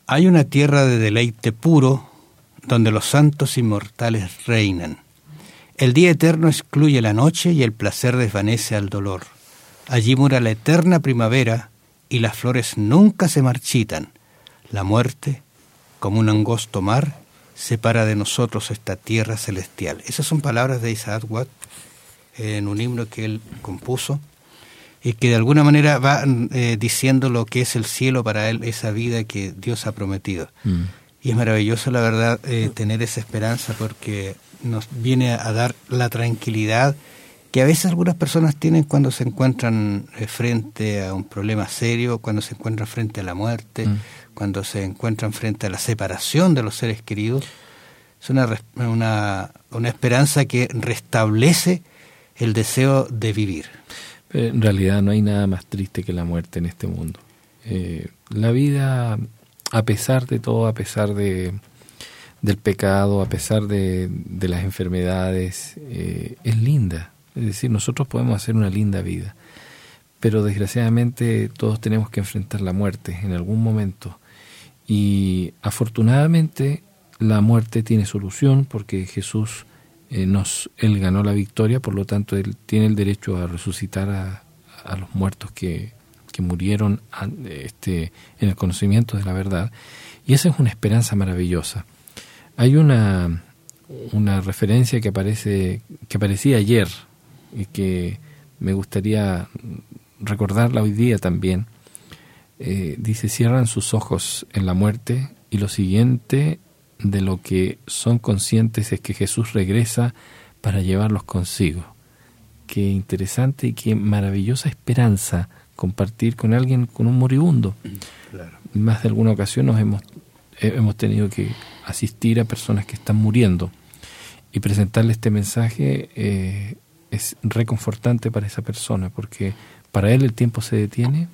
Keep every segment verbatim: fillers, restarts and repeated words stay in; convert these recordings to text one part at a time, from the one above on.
Hay una tierra de deleite puro, donde los santos inmortales reinan. El día eterno excluye la noche y el placer desvanece al dolor. Allí mora la eterna primavera y las flores nunca se marchitan. La muerte, como un angosto mar, separa de nosotros esta tierra celestial. Esas son palabras de Isaac Watts en un himno que él compuso y que de alguna manera va eh, diciendo lo que es el cielo para él, esa vida que Dios ha prometido. Mm. Y es maravilloso, la verdad, eh, tener esa esperanza porque nos viene a dar la tranquilidad que a veces algunas personas tienen cuando se encuentran eh, frente a un problema serio, cuando se encuentran frente a la muerte, mm. cuando se encuentran frente a la separación de los seres queridos. Es una, una, una esperanza que restablece el deseo de vivir. Pero en realidad no hay nada más triste que la muerte en este mundo. Eh, la vida, a pesar de todo, a pesar de del pecado, a pesar de, de las enfermedades, eh, es linda. Es decir, nosotros podemos hacer una linda vida, pero desgraciadamente todos tenemos que enfrentar la muerte en algún momento. Y afortunadamente la muerte tiene solución porque Jesús eh, nos él ganó la victoria, por lo tanto él tiene el derecho a resucitar a, a los muertos que, que murieron este, en el conocimiento de la verdad. Y esa es una esperanza maravillosa. Hay una una referencia que aparece que aparecía ayer y que me gustaría recordarla hoy día también. Eh, dice: cierran sus ojos en la muerte y lo siguiente de lo que son conscientes es que Jesús regresa para llevarlos consigo. Qué interesante y qué maravillosa esperanza compartir con alguien, con un moribundo. Claro. Más de alguna ocasión nos hemos hemos tenido que asistir a personas que están muriendo y presentarle este mensaje eh, es reconfortante para esa persona, porque para él el tiempo se detiene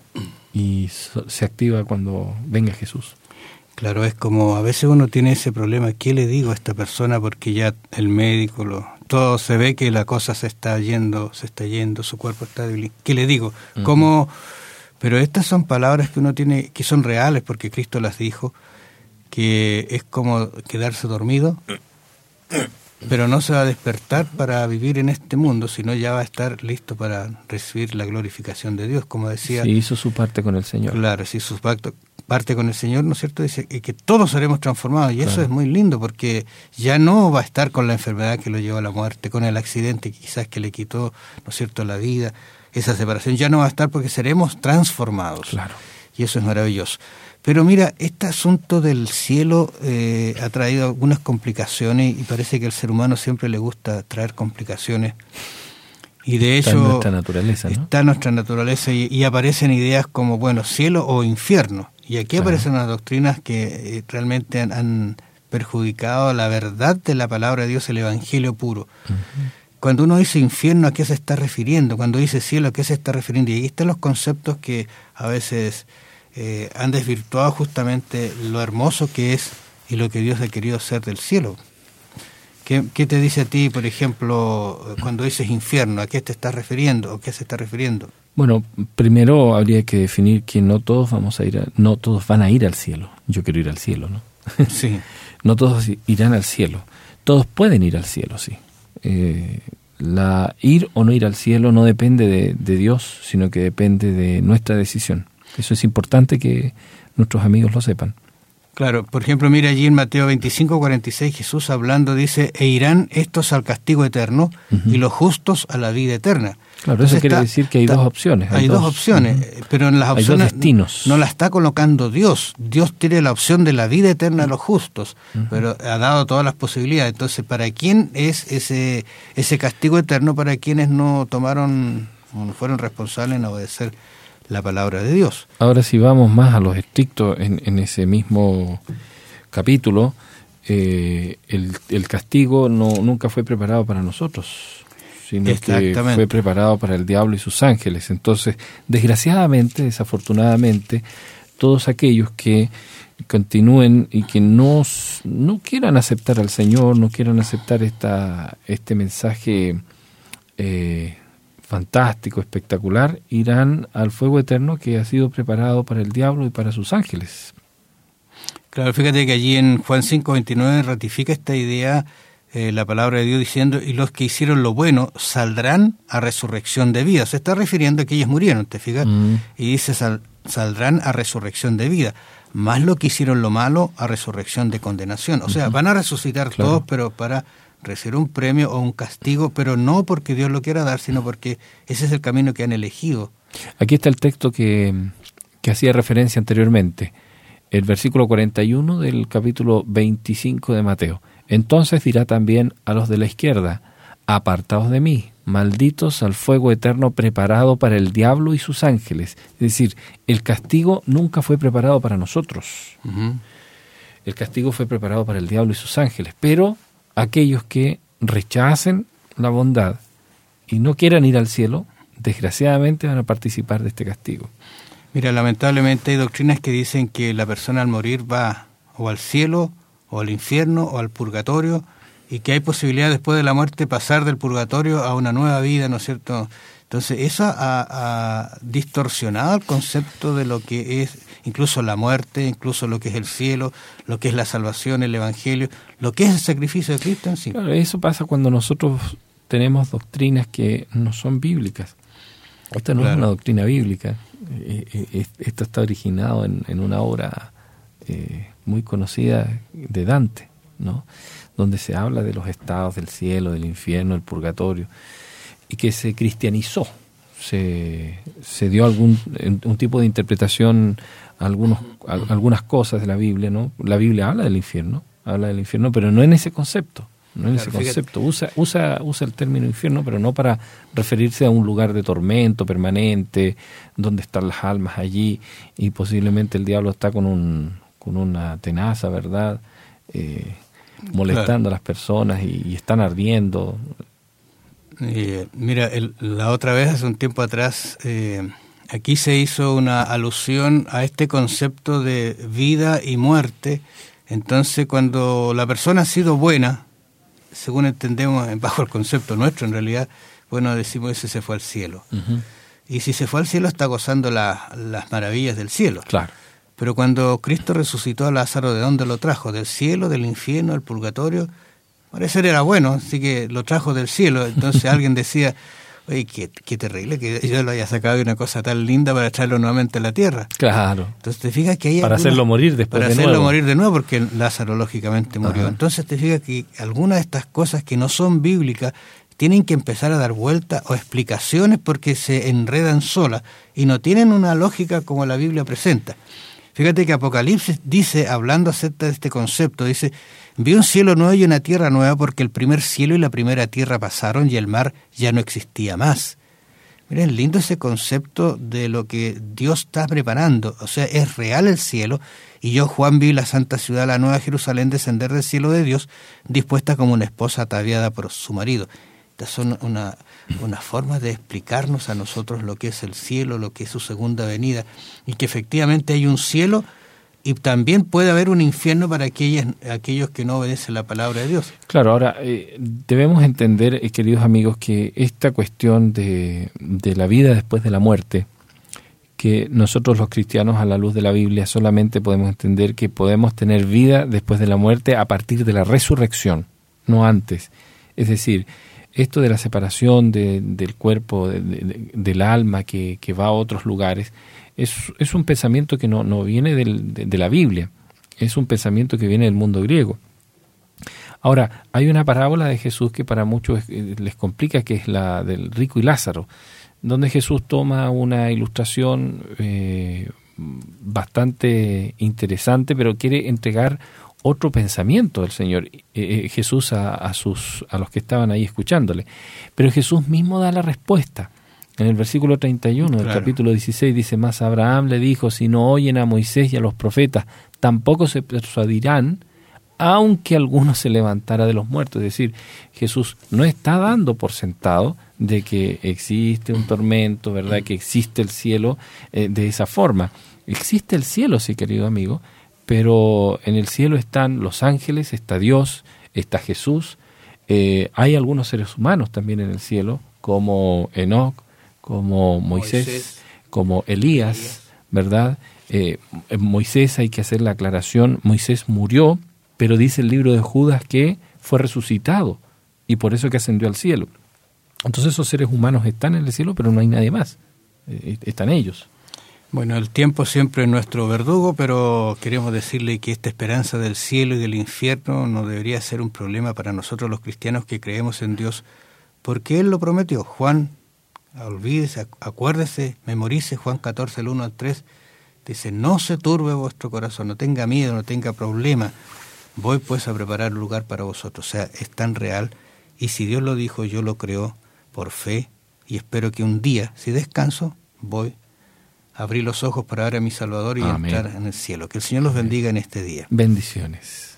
y so, se activa cuando venga Jesús. Claro, es como a veces uno tiene ese problema, ¿qué le digo a esta persona? Porque ya el médico, lo, todo se ve que la cosa se está yendo, se está yendo, su cuerpo está débil. ¿Qué le digo? Uh-huh. ¿Cómo? Pero estas son palabras que uno tiene, que son reales, porque Cristo las dijo, que es como quedarse dormido, pero no se va a despertar para vivir en este mundo, sino ya va a estar listo para recibir la glorificación de Dios, como decía. Sí, hizo su parte con el Señor. Claro, sí, su pacto, parte con el Señor, ¿no es cierto? Dice que todos seremos transformados, y claro. Eso es muy lindo, porque ya no va a estar con la enfermedad que lo llevó a la muerte, con el accidente quizás que le quitó, ¿no es cierto?, la vida, esa separación, ya no va a estar porque seremos transformados. Claro. Y eso es maravilloso. Pero mira, este asunto del cielo eh, ha traído algunas complicaciones y parece que al ser humano siempre le gusta traer complicaciones. Y de está hecho, en nuestra naturaleza, ¿no? Está en nuestra naturaleza y, y aparecen ideas como, bueno, cielo o infierno. Y aquí claro. Aparecen unas doctrinas que eh, realmente han, han perjudicado la verdad de la palabra de Dios, el evangelio puro. Uh-huh. Cuando uno dice infierno, ¿a qué se está refiriendo? Cuando dice cielo, ¿a qué se está refiriendo? Y ahí están los conceptos que a veces eh, han desvirtuado justamente lo hermoso que es y lo que Dios ha querido hacer del cielo. ¿Qué, qué te dice a ti, por ejemplo, cuando dices infierno? ¿A qué te estás refiriendo o qué se está refiriendo? Bueno, primero habría que definir que no todos vamos a ir, a, no todos van a ir al cielo. Yo quiero ir al cielo, ¿no? Sí. No todos irán al cielo. Todos pueden ir al cielo, sí. Eh, la ir o no ir al cielo no depende de, de Dios, sino que depende de nuestra decisión. Eso es importante que nuestros amigos lo sepan. Claro, por ejemplo, mira allí en Mateo veinticinco, cuarenta y seis, Jesús hablando dice: e irán estos al castigo eterno uh-huh. y los justos a la vida eterna. Claro, Entonces eso quiere está, decir que hay está, dos opciones. Hay, hay dos, dos opciones, uh-huh. pero en las hay opciones dos destinos. No, no la está colocando Dios. Dios tiene la opción de la vida eterna a los justos, uh-huh. pero ha dado todas las posibilidades. Entonces, ¿para quién es ese ese castigo eterno? Para quienes no tomaron, no fueron responsables en obedecer la palabra de Dios. Ahora, si vamos más a los estrictos en, en ese mismo capítulo, eh, el, el castigo no nunca fue preparado para nosotros, sino que fue preparado para el diablo y sus ángeles. Entonces, desgraciadamente, desafortunadamente, todos aquellos que continúen y que no, no quieran aceptar al Señor, no quieran aceptar esta este mensaje eh, fantástico, espectacular, irán al fuego eterno que ha sido preparado para el diablo y para sus ángeles. Claro, fíjate que allí en Juan cinco veintinueve ratifica esta idea eh, la palabra de Dios diciendo, y los que hicieron lo bueno saldrán a resurrección de vida. Se está refiriendo a que ellos murieron, ¿te fijas? Mm. Y dice, sal, saldrán a resurrección de vida. Más lo que hicieron lo malo a resurrección de condenación. O sea, uh-huh. van a resucitar claro. todos, pero para recibir un premio o un castigo, pero no porque Dios lo quiera dar, sino porque ese es el camino que han elegido. Aquí está el texto que, que hacía referencia anteriormente, el versículo cuarenta y uno del capítulo veinticinco de Mateo. Entonces dirá también a los de la izquierda, apartaos de mí, malditos al fuego eterno preparado para el diablo y sus ángeles. Es decir, el castigo nunca fue preparado para nosotros. Uh-huh. El castigo fue preparado para el diablo y sus ángeles, pero aquellos que rechacen la bondad y no quieran ir al cielo, desgraciadamente van a participar de este castigo. Mira, lamentablemente hay doctrinas que dicen que la persona al morir va o al cielo, o al infierno, o al purgatorio, y que hay posibilidad después de la muerte pasar del purgatorio a una nueva vida, ¿no es cierto? Entonces eso ha, ha distorsionado el concepto de lo que es incluso la muerte, incluso lo que es el cielo, lo que es la salvación, el evangelio, lo que es el sacrificio de Cristo en sí. Claro, eso pasa cuando nosotros tenemos doctrinas que no son bíblicas. Esta no claro. es una doctrina bíblica. Esto está originado en, en una obra eh, muy conocida de Dante, ¿no? Donde se habla de los estados del cielo, del infierno, del purgatorio, y que se cristianizó, se, se dio algún un tipo de interpretación a algunos, a, algunas cosas de la Biblia, ¿no? La Biblia habla del infierno, habla del infierno, pero no en ese concepto, no en claro, ese concepto. Usa, usa, usa el término infierno, pero no para referirse a un lugar de tormento permanente, donde están las almas allí, y posiblemente el diablo está con un con una tenaza, ¿verdad?, eh, molestando claro. a las personas y, y están ardiendo. Eh, mira, el, la otra vez, hace un tiempo atrás, eh, aquí se hizo una alusión a este concepto de vida y muerte. Entonces, cuando la persona ha sido buena, según entendemos bajo el concepto nuestro, en realidad, bueno, decimos ese se fue al cielo. Uh-huh. Y si se fue al cielo, está gozando la, las maravillas del cielo. Claro. Pero cuando Cristo resucitó a Lázaro, ¿de dónde lo trajo? ¿Del cielo, del infierno, del purgatorio? Parecer era bueno, así que lo trajo del cielo. Entonces alguien decía, oye, qué, qué terrible que yo lo haya sacado de una cosa tan linda para traerlo nuevamente a la tierra. Claro. Entonces te fijas que hay Para alguna, hacerlo morir después para de hacerlo nuevo. morir de nuevo, porque Lázaro lógicamente murió. Ajá. Entonces te fijas que algunas de estas cosas que no son bíblicas tienen que empezar a dar vueltas o explicaciones porque se enredan solas y no tienen una lógica como la Biblia presenta. Fíjate que Apocalipsis dice, hablando acerca de este concepto, dice, vi un cielo nuevo y una tierra nueva porque el primer cielo y la primera tierra pasaron y el mar ya no existía más. Miren, lindo ese concepto de lo que Dios está preparando. O sea, es real el cielo y yo, Juan, vi la santa ciudad, la nueva Jerusalén, descender del cielo de Dios, dispuesta como una esposa ataviada por su marido. Estas son una, una forma de explicarnos a nosotros lo que es el cielo, lo que es su segunda venida, y que efectivamente hay un cielo y también puede haber un infierno para aquellos, aquellos que no obedecen la palabra de Dios. Claro, ahora eh, debemos entender, eh, queridos amigos, que esta cuestión de, de la vida después de la muerte, que nosotros los cristianos a la luz de la Biblia solamente podemos entender que podemos tener vida después de la muerte a partir de la resurrección, no antes. Es decir, esto de la separación de, del cuerpo, de, de, del alma que, que va a otros lugares, es, es un pensamiento que no, no viene del, de, de la Biblia, es un pensamiento que viene del mundo griego. Ahora, hay una parábola de Jesús que para muchos les complica, que es la del rico y Lázaro, donde Jesús toma una ilustración eh, bastante interesante, pero quiere entregar otro pensamiento del Señor eh, Jesús a, a sus a los que estaban ahí escuchándole. Pero Jesús mismo da la respuesta. En el versículo treinta y uno del claro. capítulo dieciséis dice, mas Abraham le dijo, si no oyen a Moisés y a los profetas, tampoco se persuadirán, aunque alguno se levantara de los muertos. Es decir, Jesús no está dando por sentado de que existe un tormento, ¿verdad? Que existe el cielo eh, de esa forma. Existe el cielo, sí, querido amigo, pero en el cielo están los ángeles, está Dios, está Jesús, eh, hay algunos seres humanos también en el cielo, como Enoc, como Moisés, Moisés. como Elías, ¿verdad? Eh, Moisés, hay que hacer la aclaración, Moisés murió, pero dice el libro de Judas que fue resucitado y por eso que ascendió al cielo. Entonces esos seres humanos están en el cielo, pero no hay nadie más, eh, están ellos. Bueno, el tiempo siempre es nuestro verdugo, pero queremos decirle que esta esperanza del cielo y del infierno no debería ser un problema para nosotros los cristianos que creemos en Dios, porque Él lo prometió. Juan, olvídese, acuérdese, memorice Juan catorce, el uno al tres, dice, no se turbe vuestro corazón, no tenga miedo, no tenga problema, voy pues a preparar un lugar para vosotros. O sea, es tan real, y si Dios lo dijo, yo lo creo por fe, y espero que un día, si descanso, voy a abrir los ojos para ver a mi Salvador y Amén. Entrar en el cielo. Que el Señor los bendiga en este día. Bendiciones.